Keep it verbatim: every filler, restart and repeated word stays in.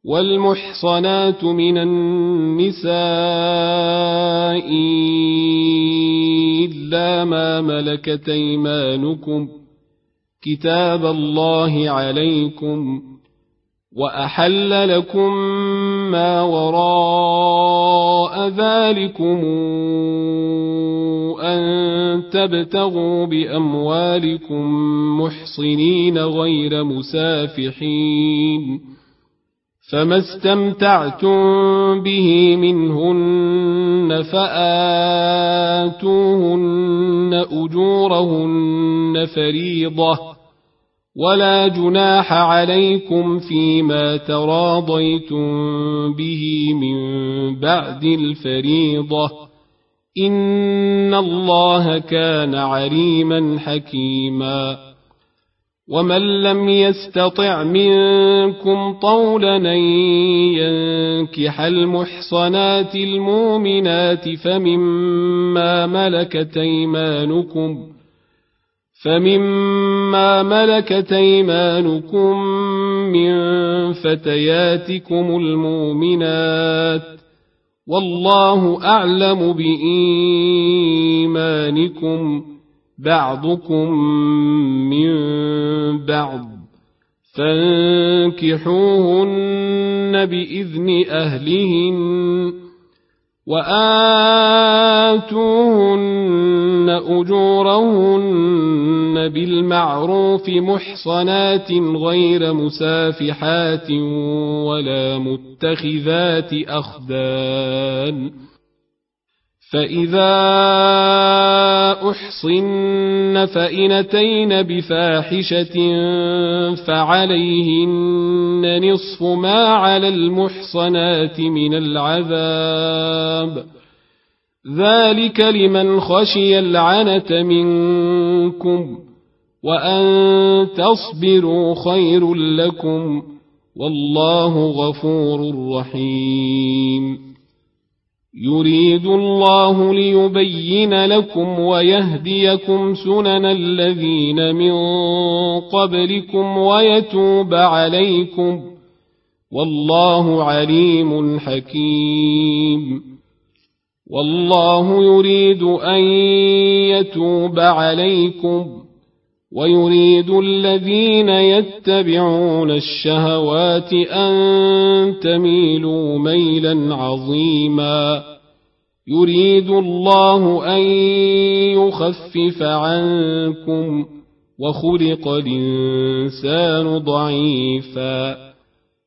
والمحصنات من النساء إلا ما ملكت أيمانكم كتاب الله عليكم، وأحل لكم ما وراء ذلكم أن تبتغوا بأموالكم محصنين غير مسافحين، فما استمتعتم به منهن فآتوهن أجورهن فريضة، ولا جناح عليكم فيما تراضيتم به من بعد الفريضة، إن الله كان عليما حكيما. ومن لم يستطع منكم طولا أن ينكح المحصنات المؤمنات فمما ملكت أيمانكم فمما ملكت أيمانكم من فتياتكم المؤمنات، والله أعلم بإيمانكم، بعضكم من بعض، فانكحوهن بإذن أهلهن، وآتوهن أجورهن بالمعروف محصنات غير مسافحات ولا متخذات أخدان، فإذا أحصن فإن أتين بفاحشة فعليهن نصف ما على المحصنات من العذاب، ذلك لمن خشي العنة منكم، وأن تصبروا خير لكم، والله غفور رحيم. يريد الله ليبين لكم ويهديكم سنن الذين من قبلكم ويتوب عليكم، والله عليم حكيم. والله يريد أن يتوب عليكم، ويريد الذين يتبعون الشهوات أن تميلوا ميلا عظيما. يريد الله أن يخفف عنكم، وخلق الإنسان ضعيفا.